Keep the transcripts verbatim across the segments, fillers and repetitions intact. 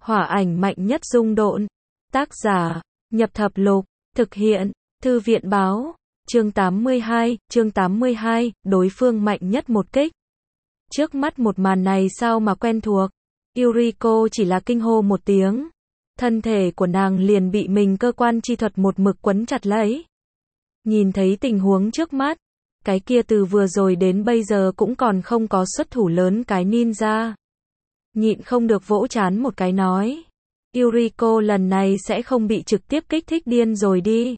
Hỏa ảnh mạnh nhất dung độn. Tác giả, Nhập Thập Lục. Thực hiện, Thư viện báo. Chương tám mươi hai, chương tám mươi hai, đối phương mạnh nhất một kích. Trước mắt một màn này sao mà quen thuộc. Yuriko chỉ là kinh hô một tiếng. Thân thể của nàng liền bị mình cơ quan chi thuật một mực quấn chặt lấy. Nhìn thấy tình huống trước mắt, cái kia từ vừa rồi đến bây giờ cũng còn không có xuất thủ lớn cái ninja. Nhịn không được vỗ trán một cái nói. Yuriko lần này sẽ không bị trực tiếp kích thích điên rồi đi.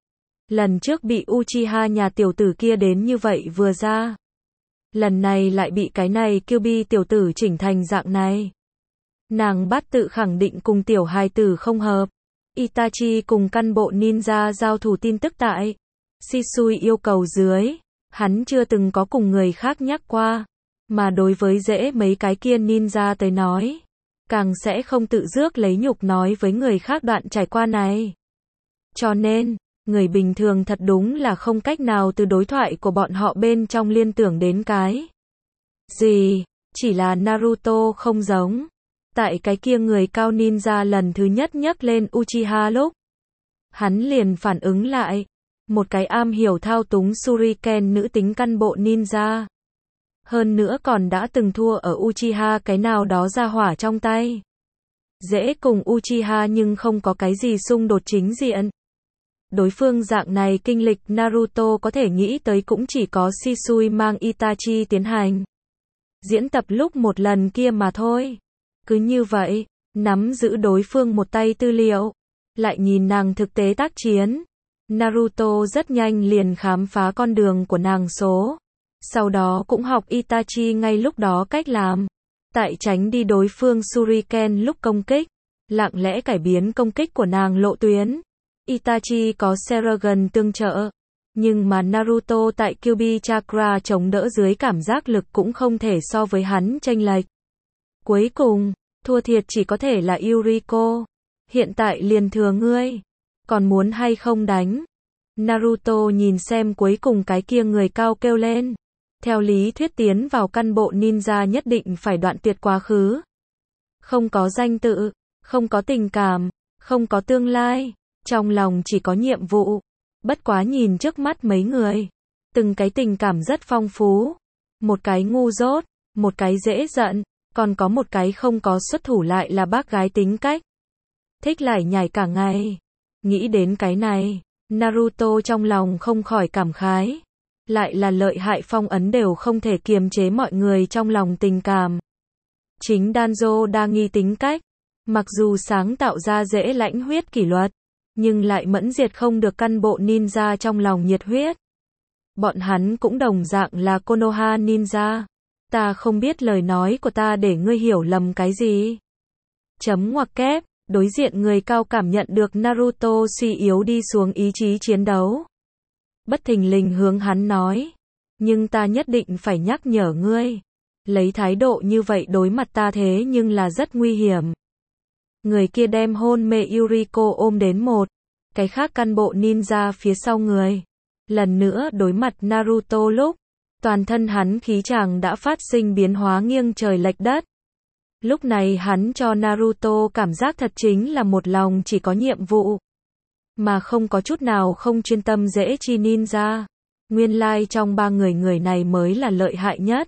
Lần trước bị Uchiha nhà tiểu tử kia đến như vậy vừa ra. Lần này lại bị cái này Kyuubi tiểu tử chỉnh thành dạng này. Nàng bát tự khẳng định cùng tiểu hài tử không hợp. Itachi cùng căn bộ ninja giao thủ tin tức tại Shisui yêu cầu dưới. Hắn chưa từng có cùng người khác nhắc qua. Mà đối với dễ mấy cái kia ninja tới nói. Càng sẽ không tự rước lấy nhục nói với người khác đoạn trải qua này. Cho nên, người bình thường thật đúng là không cách nào từ đối thoại của bọn họ bên trong liên tưởng đến cái gì, chỉ là Naruto không giống. Tại cái kia người cao ninja lần thứ nhất nhắc lên Uchiha lúc, hắn liền phản ứng lại, một cái am hiểu thao túng shuriken nữ tính căn bộ ninja. Hơn nữa còn đã từng thua ở Uchiha cái nào đó ra hỏa trong tay. Dễ cùng Uchiha nhưng không có cái gì xung đột chính diện. Đối phương dạng này kinh lịch Naruto có thể nghĩ tới cũng chỉ có Shisui mang Itachi tiến hành diễn tập lúc một lần kia mà thôi. Cứ như vậy, nắm giữ đối phương một tay tư liệu, lại nhìn nàng thực tế tác chiến. Naruto rất nhanh liền khám phá con đường của nàng số. Sau đó cũng học Itachi ngay lúc đó cách làm. Tại tránh đi đối phương shuriken lúc công kích, lặng lẽ cải biến công kích của nàng lộ tuyến. Itachi có Sharingan tương trợ, nhưng mà Naruto tại Kyuubi Chakra chống đỡ dưới cảm giác lực cũng không thể so với hắn chênh lệch. Cuối cùng, thua thiệt chỉ có thể là Yuriko. Hiện tại liền thừa ngươi, còn muốn hay không đánh? Naruto nhìn xem cuối cùng cái kia người cao kêu lên. Theo lý thuyết tiến vào căn bộ ninja nhất định phải đoạn tuyệt quá khứ. Không có danh tự, không có tình cảm, không có tương lai. Trong lòng chỉ có nhiệm vụ. Bất quá nhìn trước mắt mấy người. Từng cái tình cảm rất phong phú. Một cái ngu dốt, một cái dễ giận, còn có một cái không có xuất thủ lại là bác gái tính cách. Thích lải nhải cả ngày. Nghĩ đến cái này, Naruto trong lòng không khỏi cảm khái. Lại là lợi hại phong ấn đều không thể kiềm chế mọi người trong lòng tình cảm. Chính Danzo đa nghi tính cách. Mặc dù sáng tạo ra dễ lãnh huyết kỷ luật. Nhưng lại mẫn diệt không được căn bộ ninja trong lòng nhiệt huyết. Bọn hắn cũng đồng dạng là Konoha ninja. Ta không biết lời nói của ta để ngươi hiểu lầm cái gì. Chấm ngoặc kép, đối diện người cao cảm nhận được Naruto suy yếu đi xuống ý chí chiến đấu. Bất thình lình hướng hắn nói. Nhưng ta nhất định phải nhắc nhở ngươi. Lấy thái độ như vậy đối mặt ta thế nhưng là rất nguy hiểm. Người kia đem hôn mê Yuriko ôm đến một cái khác căn bộ ninja phía sau người. Lần nữa đối mặt Naruto lúc, toàn thân hắn khí chàng đã phát sinh biến hóa nghiêng trời lệch đất. Lúc này hắn cho Naruto cảm giác thật chính là một lòng chỉ có nhiệm vụ. Mà không có chút nào không chuyên tâm dễ chi ninja. Nguyên lai trong ba người người này mới là lợi hại nhất.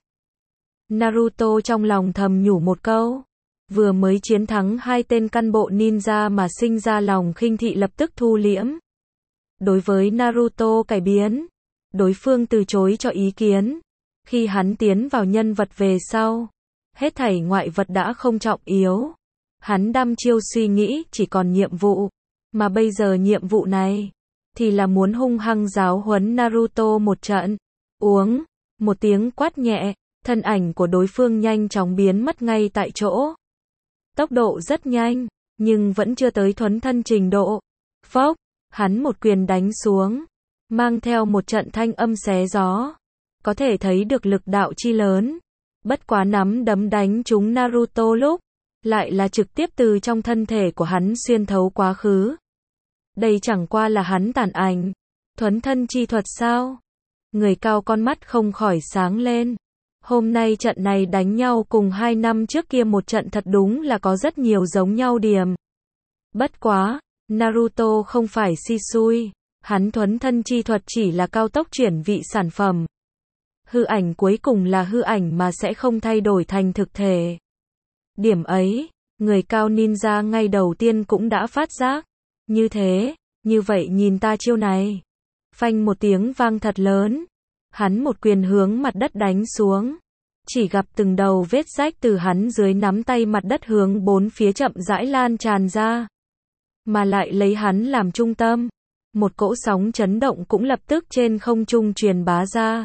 Naruto trong lòng thầm nhủ một câu. Vừa mới chiến thắng hai tên căn bộ ninja mà sinh ra lòng khinh thị lập tức thu liễm. Đối với Naruto cải biến, đối phương từ chối cho ý kiến. Khi hắn tiến vào nhân vật về sau, hết thảy ngoại vật đã không trọng yếu. Hắn đăm chiêu suy nghĩ chỉ còn nhiệm vụ. Mà bây giờ nhiệm vụ này, thì là muốn hung hăng giáo huấn Naruto một trận. Uống, một tiếng quát nhẹ, thân ảnh của đối phương nhanh chóng biến mất ngay tại chỗ. Tốc độ rất nhanh, nhưng vẫn chưa tới thuấn thân trình độ. Phốc, hắn một quyền đánh xuống, mang theo một trận thanh âm xé gió. Có thể thấy được lực đạo chi lớn. Bất quá nắm đấm đánh trúng Naruto lúc, lại là trực tiếp từ trong thân thể của hắn xuyên thấu quá khứ. Đây chẳng qua là hắn tản ảnh. Thuấn thân chi thuật sao? Người cao con mắt không khỏi sáng lên. Hôm nay trận này đánh nhau cùng hai năm trước kia một trận thật đúng là có rất nhiều giống nhau điểm. Bất quá, Naruto không phải si xui, hắn thuấn thân chi thuật chỉ là cao tốc chuyển vị sản phẩm. Hư ảnh cuối cùng là hư ảnh mà sẽ không thay đổi thành thực thể. Điểm ấy, người cao ninja ngay đầu tiên cũng đã phát giác. Như thế, như vậy nhìn ta chiêu này. Phanh một tiếng vang thật lớn. Hắn một quyền hướng mặt đất đánh xuống. Chỉ gặp từng đầu vết rách từ hắn dưới nắm tay mặt đất hướng bốn phía chậm rãi lan tràn ra. Mà lại lấy hắn làm trung tâm. Một cỗ sóng chấn động cũng lập tức trên không trung truyền bá ra.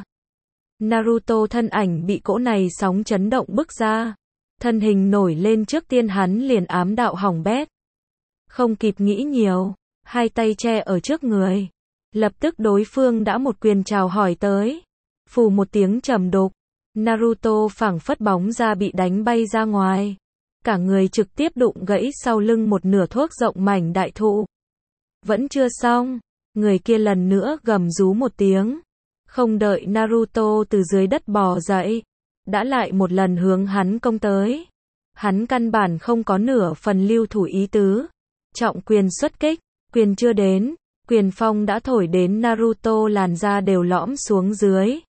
Naruto thân ảnh bị cỗ này sóng chấn động bức ra. Thân hình nổi lên trước tiên hắn liền ám đạo hỏng bét. Không kịp nghĩ nhiều, hai tay che ở trước người. Lập tức đối phương đã một quyền chào hỏi tới. Phù một tiếng trầm đục, Naruto phảng phất bóng ra bị đánh bay ra ngoài. Cả người trực tiếp đụng gãy sau lưng một nửa thuốc rộng mảnh đại thụ. Vẫn chưa xong, người kia lần nữa gầm rú một tiếng. Không đợi Naruto từ dưới đất bò dậy, đã lại một lần hướng hắn công tới. Hắn căn bản không có nửa phần lưu thủ ý tứ. Trọng quyền xuất kích, quyền chưa đến, quyền phong đã thổi đến Naruto làn da đều lõm xuống dưới.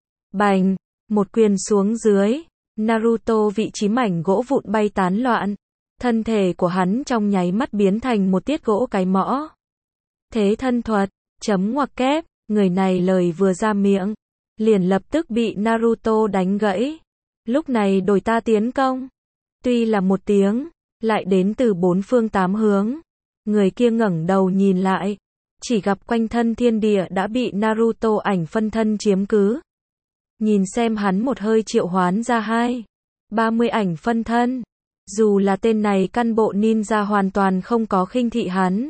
Bành, một quyền xuống dưới, Naruto vị trí mảnh gỗ vụn bay tán loạn. Thân thể của hắn trong nháy mắt biến thành một tiết gỗ cái mõ. Thế thân thuật, chấm ngoặc kép, người này lời vừa ra miệng, liền lập tức bị Naruto đánh gãy. Lúc này đổi ta tiến công. Tuy là một tiếng, lại đến từ bốn phương tám hướng. Người kia ngẩng đầu nhìn lại, chỉ gặp quanh thân thiên địa đã bị Naruto ảnh phân thân chiếm cứ. Nhìn xem hắn một hơi triệu hoán ra hai, ba mươi ảnh phân thân. Dù là tên này căn bộ ninja hoàn toàn không có khinh thị hắn.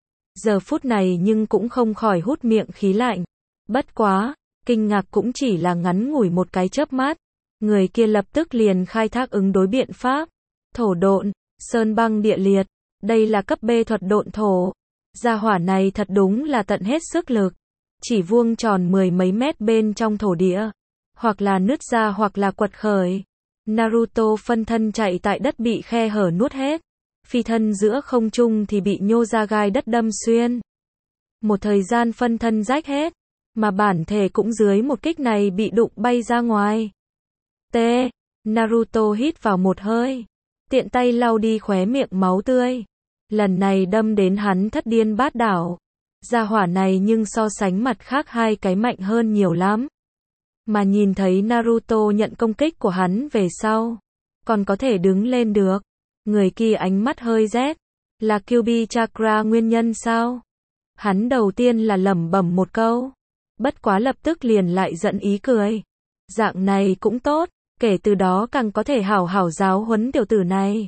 Giờ phút này nhưng cũng không khỏi hút miệng khí lạnh. Bất quá, kinh ngạc cũng chỉ là ngắn ngủi một cái chớp mắt. Người kia lập tức liền khai thác ứng đối biện pháp. Thổ độn, sơn băng địa liệt. Đây là cấp B thuật độn thổ. Gia hỏa này thật đúng là tận hết sức lực. Chỉ vuông tròn mười mấy mét bên trong thổ địa. Hoặc là nứt ra hoặc là quật khởi. Naruto phân thân chạy tại đất bị khe hở nuốt hết. Phi thân giữa không trung thì bị nhô ra gai đất đâm xuyên. Một thời gian phân thân rách hết. Mà bản thể cũng dưới một kích này bị đụng bay ra ngoài. T. Naruto hít vào một hơi. Tiện tay lau đi khóe miệng máu tươi. Lần này đâm đến hắn thất điên bát đảo. Gia hỏa này nhưng so sánh mặt khác hai cái mạnh hơn nhiều lắm. Mà nhìn thấy Naruto nhận công kích của hắn về sau. Còn có thể đứng lên được. Người kia ánh mắt hơi rét. Là Kyuubi Chakra nguyên nhân sao? Hắn đầu tiên là lẩm bẩm một câu. Bất quá lập tức liền lại giận ý cười. Dạng này cũng tốt. Kể từ đó càng có thể hảo hảo giáo huấn tiểu tử này.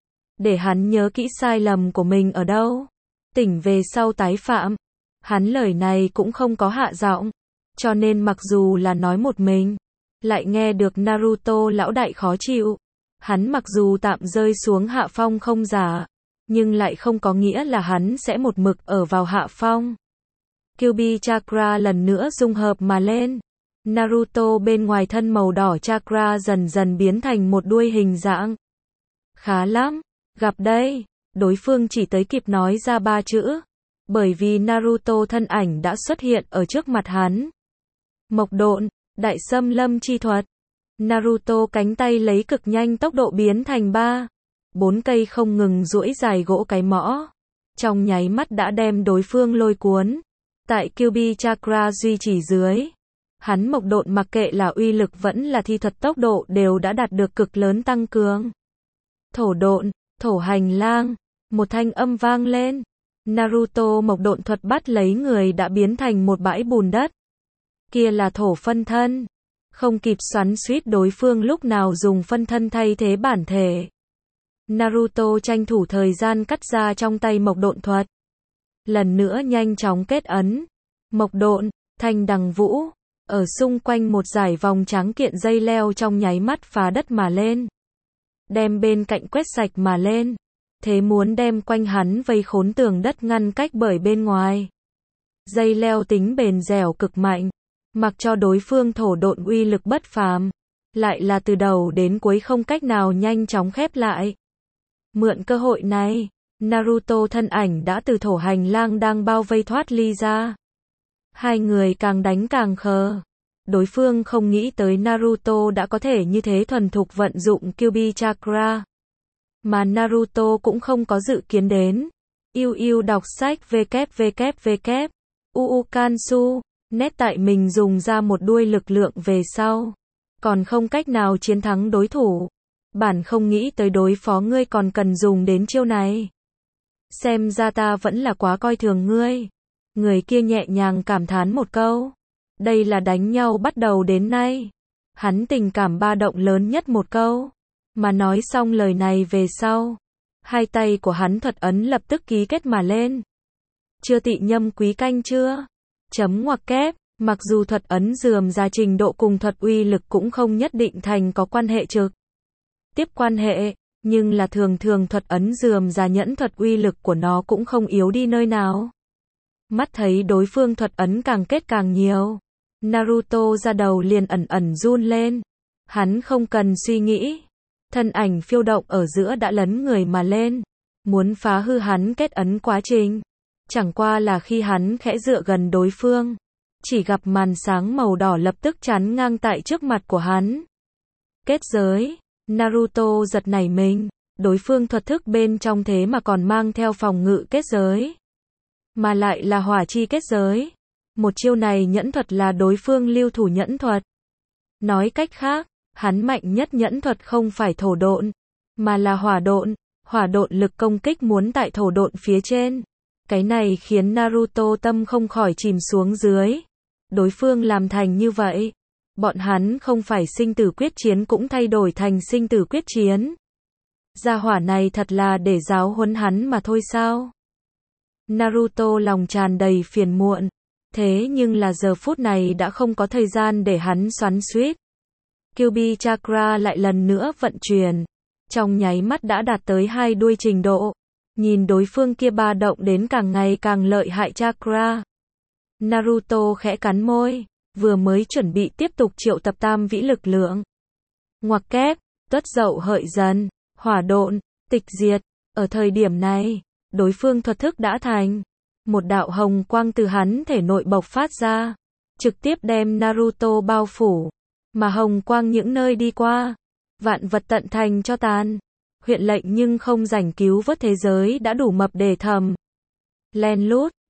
Để hắn nhớ kỹ sai lầm của mình ở đâu. Tỉnh về sau tái phạm. Hắn lời này cũng không có hạ giọng. Cho nên mặc dù là nói một mình. Lại nghe được Naruto lão đại khó chịu. Hắn mặc dù tạm rơi xuống hạ phong không giả. Nhưng lại không có nghĩa là hắn sẽ một mực ở vào hạ phong. Kyuubi Chakra lần nữa dung hợp mà lên. Naruto bên ngoài thân màu đỏ chakra dần dần biến thành một đuôi hình dạng. Khá lắm, gặp đây, đối phương chỉ tới kịp nói ra ba chữ. Bởi vì Naruto thân ảnh đã xuất hiện ở trước mặt hắn. Mộc độn, đại xâm lâm chi thuật. Naruto cánh tay lấy cực nhanh tốc độ biến thành ba, bốn cây không ngừng duỗi dài gỗ cái mõ. Trong nháy mắt đã đem đối phương lôi cuốn. Tại Kyuubi Chakra duy trì dưới. Hắn mộc độn mặc kệ là uy lực vẫn là thi thuật tốc độ đều đã đạt được cực lớn tăng cường. Thổ độn, thổ hành lang, một thanh âm vang lên. Naruto mộc độn thuật bắt lấy người đã biến thành một bãi bùn đất. Kia là thổ phân thân. Không kịp xoắn xuýt đối phương lúc nào dùng phân thân thay thế bản thể. Naruto tranh thủ thời gian cắt ra trong tay mộc độn thuật. Lần nữa nhanh chóng kết ấn. Mộc độn, thanh đằng vũ. Ở xung quanh một dải vòng trắng kiện dây leo trong nháy mắt phá đất mà lên. Đem bên cạnh quét sạch mà lên. Thế muốn đem quanh hắn vây khốn tường đất ngăn cách bởi bên ngoài. Dây leo tính bền dẻo cực mạnh. Mặc cho đối phương thổ độn uy lực bất phàm. lại là từ đầu đến cuối không cách nào nhanh chóng khép lại. Mượn cơ hội này, Naruto thân ảnh đã từ thổ hành lang đang bao vây thoát ly ra. Hai người càng đánh càng khờ. Đối phương không nghĩ tới Naruto đã có thể như thế thuần thục vận dụng Kyuubi Chakra. Mà Naruto cũng không có dự kiến đến. Yêu yêu đọc sách www. Uukansu, nét tại mình dùng ra một đuôi lực lượng về sau. Còn không cách nào chiến thắng đối thủ. Bản không nghĩ tới đối phó ngươi còn cần dùng đến chiêu này. Xem ra ta vẫn là quá coi thường ngươi. Người kia nhẹ nhàng cảm thán một câu. Đây là đánh nhau bắt đầu đến nay. Hắn tình cảm ba động lớn nhất một câu. Mà nói xong lời này về sau. Hai tay của hắn thuật ấn lập tức ký kết mà lên. Chưa tị nhâm quý canh chưa? Chấm ngoặc kép. Mặc dù thuật ấn dườm ra trình độ cùng thuật uy lực cũng không nhất định thành có quan hệ trực tiếp quan hệ, nhưng là thường thường thuật ấn dườm ra nhẫn thuật uy lực của nó cũng không yếu đi nơi nào. Mắt thấy đối phương thuật ấn càng kết càng nhiều, Naruto ra đầu liền ẩn ẩn run lên. Hắn không cần suy nghĩ, thân ảnh phiêu động ở giữa đã lấn người mà lên, muốn phá hư hắn kết ấn quá trình. Chẳng qua là khi hắn khẽ dựa gần đối phương, chỉ gặp màn sáng màu đỏ lập tức chắn ngang tại trước mặt của hắn. Kết giới, Naruto giật nảy mình, đối phương thuật thức bên trong thế mà còn mang theo phòng ngự kết giới. Mà lại là hỏa chi kết giới. Một chiêu này nhẫn thuật là đối phương lưu thủ nhẫn thuật. Nói cách khác, hắn mạnh nhất nhẫn thuật không phải thổ độn, mà là hỏa độn. Hỏa độn lực công kích muốn tại thổ độn phía trên. Cái này khiến Naruto tâm không khỏi chìm xuống dưới. Đối phương làm thành như vậy. Bọn hắn không phải sinh tử quyết chiến cũng thay đổi thành sinh tử quyết chiến. Gia hỏa này thật là để giáo huấn hắn mà thôi sao? Naruto lòng tràn đầy phiền muộn. Thế nhưng là giờ phút này đã không có thời gian để hắn xoắn xuýt. Kyuubi Chakra lại lần nữa vận chuyển. Trong nháy mắt đã đạt tới hai đuôi trình độ. Nhìn đối phương kia ba động đến càng ngày càng lợi hại Chakra. Naruto khẽ cắn môi. Vừa mới chuẩn bị tiếp tục triệu tập tam vĩ lực lượng. Ngoặc kép, tuất dậu hợi dần, hỏa độn, tịch diệt. Ở thời điểm này, đối phương thuật thức đã thành. Một đạo hồng quang từ hắn thể nội bộc phát ra. Trực tiếp đem Naruto bao phủ. Mà hồng quang những nơi đi qua. Vạn vật tận thành cho tàn. Huyện lệnh nhưng không rảnh cứu vớt thế giới đã đủ mập để thầm. Len lút,